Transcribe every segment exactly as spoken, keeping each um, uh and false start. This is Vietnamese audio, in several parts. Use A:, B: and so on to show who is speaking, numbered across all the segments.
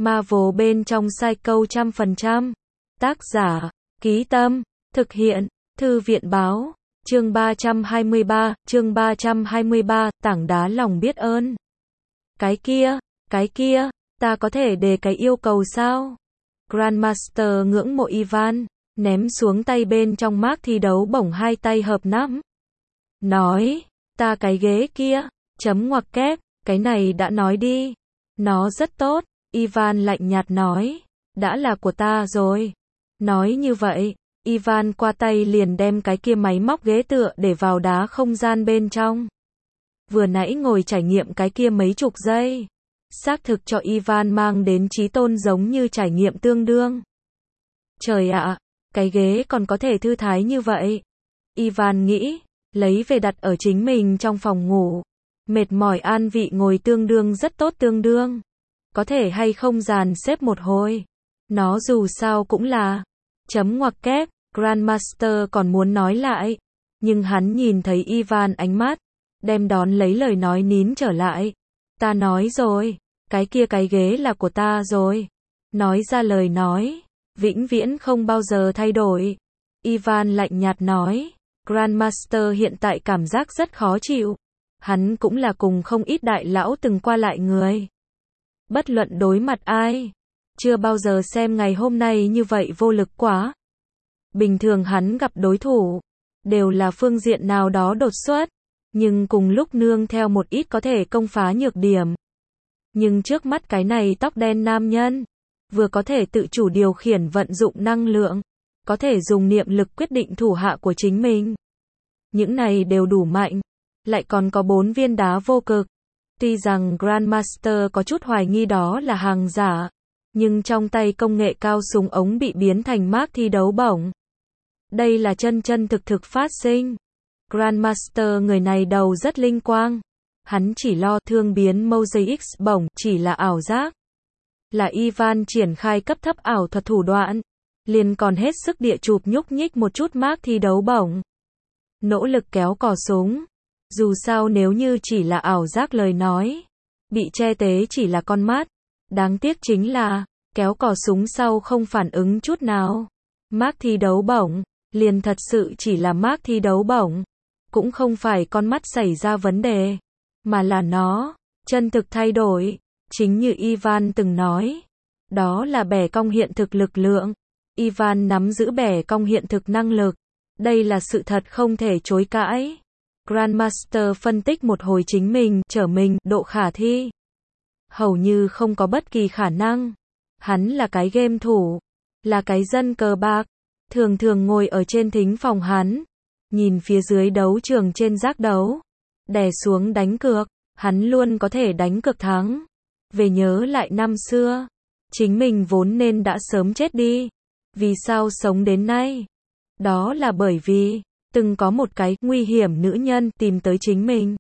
A: Marvel bên trong Psycho trăm phần trăm. Tác giả, Ký Tâm, thực hiện, Thư viện Báo. Chương ba trăm hai mươi ba, chương ba trăm hai mươi ba, tảng đá lòng biết ơn. Cái kia, cái kia, ta có thể đề cái yêu cầu sao? Grandmaster ngưỡng mộ Ivan, ném xuống tay bên trong mác thi đấu bổng hai tay hợp nắm. Nói, ta cái ghế kia, chấm ngoặc kép, cái này đã nói đi. Nó rất tốt, Ivan lạnh nhạt nói, đã là của ta rồi. Nói như vậy, Ivan qua tay liền đem cái kia máy móc ghế tựa để vào đá không gian bên trong. Vừa nãy ngồi trải nghiệm cái kia mấy chục giây, xác thực cho Ivan mang đến trí tôn giống như trải nghiệm tương đương. Trời ạ, cái ghế còn có thể thư thái như vậy. Ivan nghĩ, lấy về đặt ở chính mình trong phòng ngủ. Mệt mỏi an vị ngồi tương đương rất tốt tương đương. Có thể hay không dàn xếp một hồi. Nó dù sao cũng là chấm ngoặc kép, Grandmaster còn muốn nói lại. Nhưng hắn nhìn thấy Ivan ánh mắt, đem đón lấy lời nói nín trở lại. Ta nói rồi, cái kia cái ghế là của ta rồi. Nói ra lời nói, vĩnh viễn không bao giờ thay đổi. Ivan lạnh nhạt nói, Grandmaster hiện tại cảm giác rất khó chịu. Hắn cũng là cùng không ít đại lão từng qua lại người. Bất luận đối mặt ai, chưa bao giờ xem ngày hôm nay như vậy vô lực quá. Bình thường hắn gặp đối thủ, đều là phương diện nào đó đột xuất, nhưng cùng lúc nương theo một ít có thể công phá nhược điểm. Nhưng trước mắt cái này tóc đen nam nhân, vừa có thể tự chủ điều khiển vận dụng năng lượng, có thể dùng niệm lực quyết định thủ hạ của chính mình. Những này đều đủ mạnh, lại còn có bốn viên đá vô cực. Tuy rằng Grandmaster có chút hoài nghi đó là hàng giả, nhưng trong tay công nghệ cao súng ống bị biến thành mác thi đấu bổng. Đây là chân chân thực thực phát sinh. Grandmaster người này đầu rất linh quang. Hắn chỉ lo thương biến Mosaic bổng chỉ là ảo giác. Là Ivan triển khai cấp thấp ảo thuật thủ đoạn. Liền còn hết sức địa chụp nhúc nhích một chút mác thi đấu bổng. Nỗ lực kéo cò súng. Dù sao nếu như chỉ là ảo giác lời nói, bị che tế chỉ là con mắt. Đáng tiếc chính là, kéo cò súng sau không phản ứng chút nào. Mác thi đấu bổng, liền thật sự chỉ là mác thi đấu bổng. Cũng không phải con mắt xảy ra vấn đề, mà là nó, chân thực thay đổi. Chính như Ivan từng nói, đó là bẻ cong hiện thực lực lượng. Ivan nắm giữ bẻ cong hiện thực năng lực. Đây là sự thật không thể chối cãi. Grandmaster phân tích một hồi chính mình, trở mình, độ khả thi. Hầu như không có bất kỳ khả năng. Hắn là cái game thủ, là cái dân cờ bạc, thường thường ngồi ở trên thính phòng hắn, nhìn phía dưới đấu trường trên giác đấu, đè xuống đánh cược, hắn luôn có thể đánh cược thắng. Về nhớ lại năm xưa, chính mình vốn nên đã sớm chết đi. Vì sao sống đến nay? Đó là bởi vì từng có một cái nguy hiểm nữ nhân tìm tới chính mình.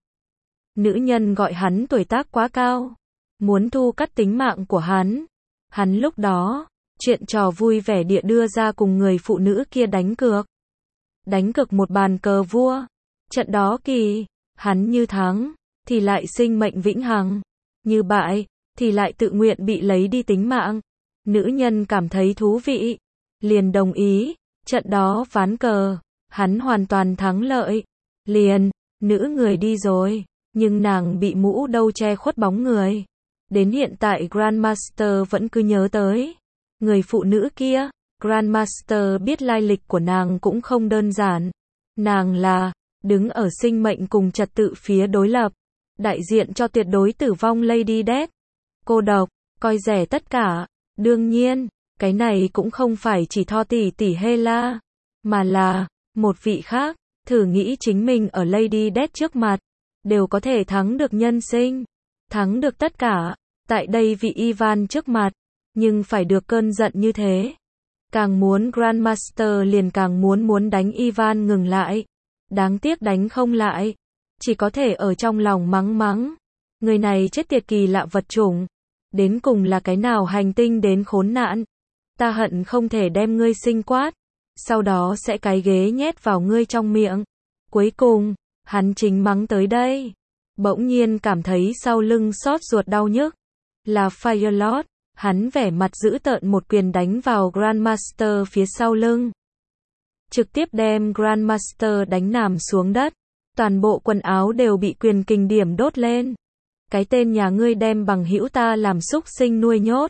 A: Nữ nhân gọi hắn tuổi tác quá cao, muốn thu cắt tính mạng của hắn. Hắn lúc đó, chuyện trò vui vẻ địa đưa ra cùng người phụ nữ kia đánh cược. Đánh cược một bàn cờ vua. Trận đó kỳ, hắn như thắng, thì lại sinh mệnh vĩnh hằng. Như bại, thì lại tự nguyện bị lấy đi tính mạng. Nữ nhân cảm thấy thú vị, liền đồng ý. Trận đó ván cờ, hắn hoàn toàn thắng lợi. Liền, nữ người đi rồi, nhưng nàng bị mũ đâu che khuất bóng người. Đến hiện tại Grandmaster vẫn cứ nhớ tới người phụ nữ kia. Grandmaster biết lai lịch của nàng cũng không đơn giản. Nàng là đứng ở sinh mệnh cùng trật tự phía đối lập, đại diện cho tuyệt đối tử vong Lady Death. Cô độc, coi rẻ tất cả. Đương nhiên, cái này cũng không phải chỉ Tho tỷ tỷ Hela, mà là một vị khác. Thử nghĩ chính mình ở Lady Death trước mặt, đều có thể thắng được nhân sinh, thắng được tất cả. Tại đây vị Ivan trước mặt, nhưng phải được cơn giận như thế. Càng muốn Grandmaster liền càng muốn muốn đánh Ivan ngừng lại. Đáng tiếc đánh không lại, chỉ có thể ở trong lòng mắng mắng. Người này chết tiệt kỳ lạ vật chủng. Đến cùng là cái nào hành tinh đến khốn nạn. Ta hận không thể đem ngươi sinh quát, sau đó sẽ cái ghế nhét vào ngươi trong miệng. Cuối cùng, hắn chính mắng tới đây. Bỗng nhiên cảm thấy sau lưng xót ruột đau nhức. Là Firelord. Hắn vẻ mặt dữ tợn một quyền đánh vào Grandmaster phía sau lưng. Trực tiếp đem Grandmaster đánh nằm xuống đất. Toàn bộ quần áo đều bị quyền kình điểm đốt lên. Cái tên nhà ngươi đem bằng hữu ta làm súc sinh nuôi nhốt.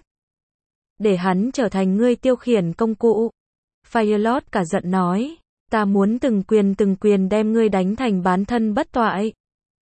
A: Để hắn trở thành ngươi tiêu khiển công cụ. Firelord cả giận nói. Ta muốn từng quyền từng quyền đem ngươi đánh thành bán thân bất toại.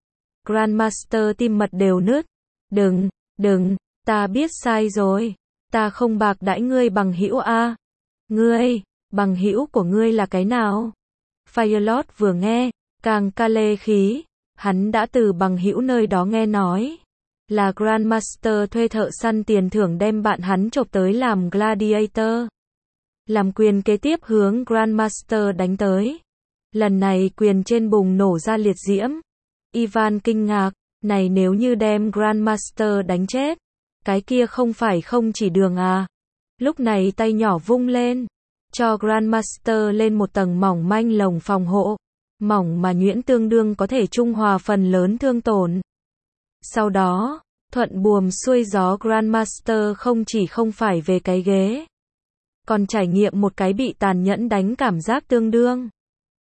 A: Grandmaster tim mật đều nứt. Đừng, đừng, ta biết sai rồi. Ta không bạc đãi ngươi bằng hữu a. Ngươi, bằng hữu của ngươi là cái nào? Firelord vừa nghe, càng ca lê khí. Hắn đã từ bằng hữu nơi đó nghe nói. Là Grandmaster thuê thợ săn tiền thưởng đem bạn hắn chộp tới làm gladiator. Làm quyền kế tiếp hướng Grandmaster đánh tới. Lần này quyền trên bùng nổ ra liệt diễm. Ivan kinh ngạc, này nếu như đem Grandmaster đánh chết, cái kia không phải không chỉ đường à. Lúc này tay nhỏ vung lên, cho Grandmaster lên một tầng mỏng manh lồng phòng hộ. Mỏng mà nhuyễn tương đương có thể trung hòa phần lớn thương tổn. Sau đó, thuận buồm xuôi gió Grandmaster không chỉ không phải về cái ghế, còn trải nghiệm một cái bị tàn nhẫn đánh cảm giác tương đương.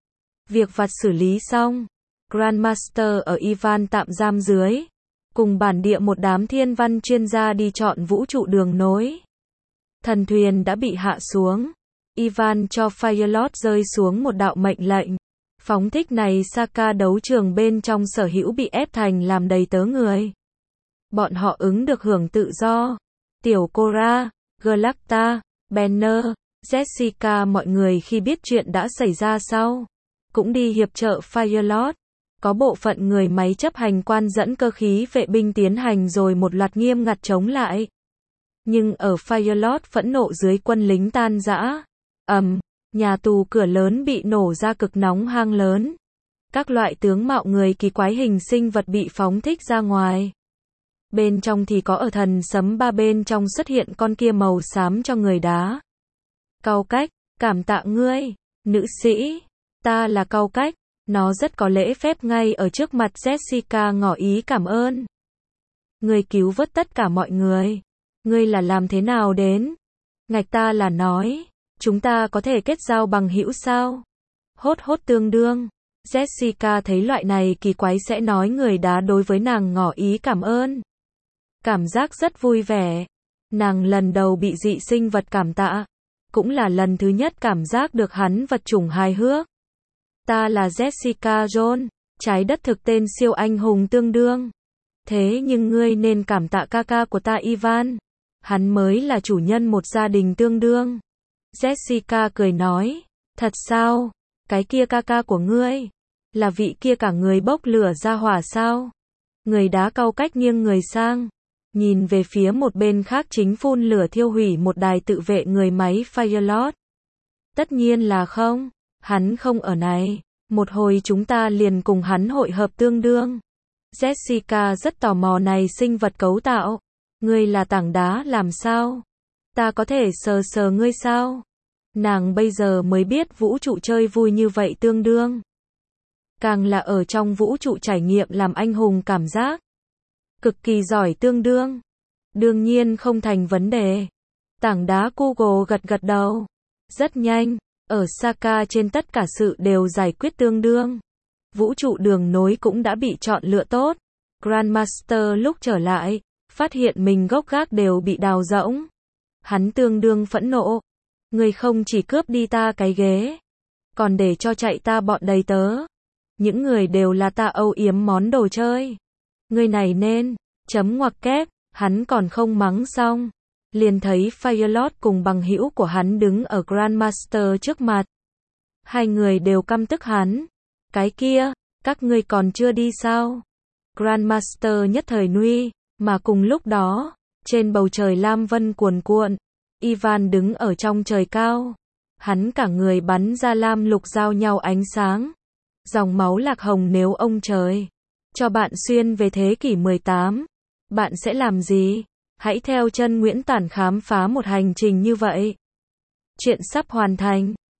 A: Việc vặt xử lý xong, Grandmaster ở Ivan tạm giam dưới, cùng bản địa một đám thiên văn chuyên gia đi chọn vũ trụ đường nối. Thần thuyền đã bị hạ xuống, Ivan cho Firelord rơi xuống một đạo mệnh lệnh. Phóng thích này Saka đấu trường bên trong sở hữu bị ép thành làm đầy tớ người. Bọn họ ứng được hưởng tự do. Tiểu Cora, Galacta, Banner, Jessica mọi người khi biết chuyện đã xảy ra sau, cũng đi hiệp trợ Firelord. Có bộ phận người máy chấp hành quan dẫn cơ khí vệ binh tiến hành rồi một loạt nghiêm ngặt chống lại. Nhưng ở Firelord phẫn nộ dưới quân lính tan rã. ầm, um, nhà tù cửa lớn bị nổ ra cực nóng hang lớn. Các loại tướng mạo người kỳ quái hình sinh vật bị phóng thích ra ngoài. Bên trong thì có ở thần sấm ba bên trong xuất hiện con kia màu xám cho người đá. Cau cách, cảm tạ ngươi, nữ sĩ, ta là Cau cách, nó rất có lễ phép ngay ở trước mặt Jessica ngỏ ý cảm ơn. Ngươi cứu vớt tất cả mọi người, ngươi là làm thế nào đến? Ngạch ta là nói, chúng ta có thể kết giao bằng hữu sao? Hốt hốt tương đương. Jessica thấy loại này kỳ quái sẽ nói người đá đối với nàng ngỏ ý cảm ơn. Cảm giác rất vui vẻ. Nàng lần đầu bị dị sinh vật cảm tạ. Cũng là lần thứ nhất cảm giác được hắn vật chủng hài hước. Ta là Jessica Jones, trái đất thực tên siêu anh hùng tương đương. Thế nhưng ngươi nên cảm tạ ca ca của ta Ivan. Hắn mới là chủ nhân một gia đình tương đương. Jessica cười nói, thật sao? Cái kia ca ca của ngươi, là vị kia cả người bốc lửa ra hỏa sao? Người đá cau cách nghiêng người sang, nhìn về phía một bên khác chính phun lửa thiêu hủy một đài tự vệ người máy Firelord. Tất nhiên là không, hắn không ở này, một hồi chúng ta liền cùng hắn hội hợp tương đương. Jessica rất tò mò này sinh vật cấu tạo. Ngươi là tảng đá làm sao? Ta có thể sờ sờ ngươi sao? Nàng bây giờ mới biết vũ trụ chơi vui như vậy tương đương. Càng là ở trong vũ trụ trải nghiệm làm anh hùng cảm giác. Cực kỳ giỏi tương đương. Đương nhiên không thành vấn đề. Tảng đá Google gật gật đầu. Rất nhanh, ở Saka trên tất cả sự đều giải quyết tương đương. Vũ trụ đường nối cũng đã bị chọn lựa tốt. Grandmaster lúc trở lại, phát hiện mình gốc gác đều bị đào rỗng. Hắn tương đương phẫn nộ. Ngươi không chỉ cướp đi ta cái ghế, còn để cho chạy ta bọn đầy tớ. Những người đều là ta âu yếm món đồ chơi. Ngươi này nên, chấm ngoặc kép, hắn còn không mắng xong. Liền thấy Firelord cùng bằng hữu của hắn đứng ở Grandmaster trước mặt. Hai người đều căm tức hắn. Cái kia, các ngươi còn chưa đi sao? Grandmaster nhất thời nuy, mà cùng lúc đó, trên bầu trời lam vân cuồn cuộn. Ivan đứng ở trong trời cao. Hắn cả người bắn ra lam lục giao nhau ánh sáng. Dòng máu lạc hồng nếu ông trời cho bạn xuyên về thế kỷ mười tám, bạn sẽ làm gì? Hãy theo chân Nguyễn Tản khám phá một hành trình như vậy. Chuyện sắp hoàn thành.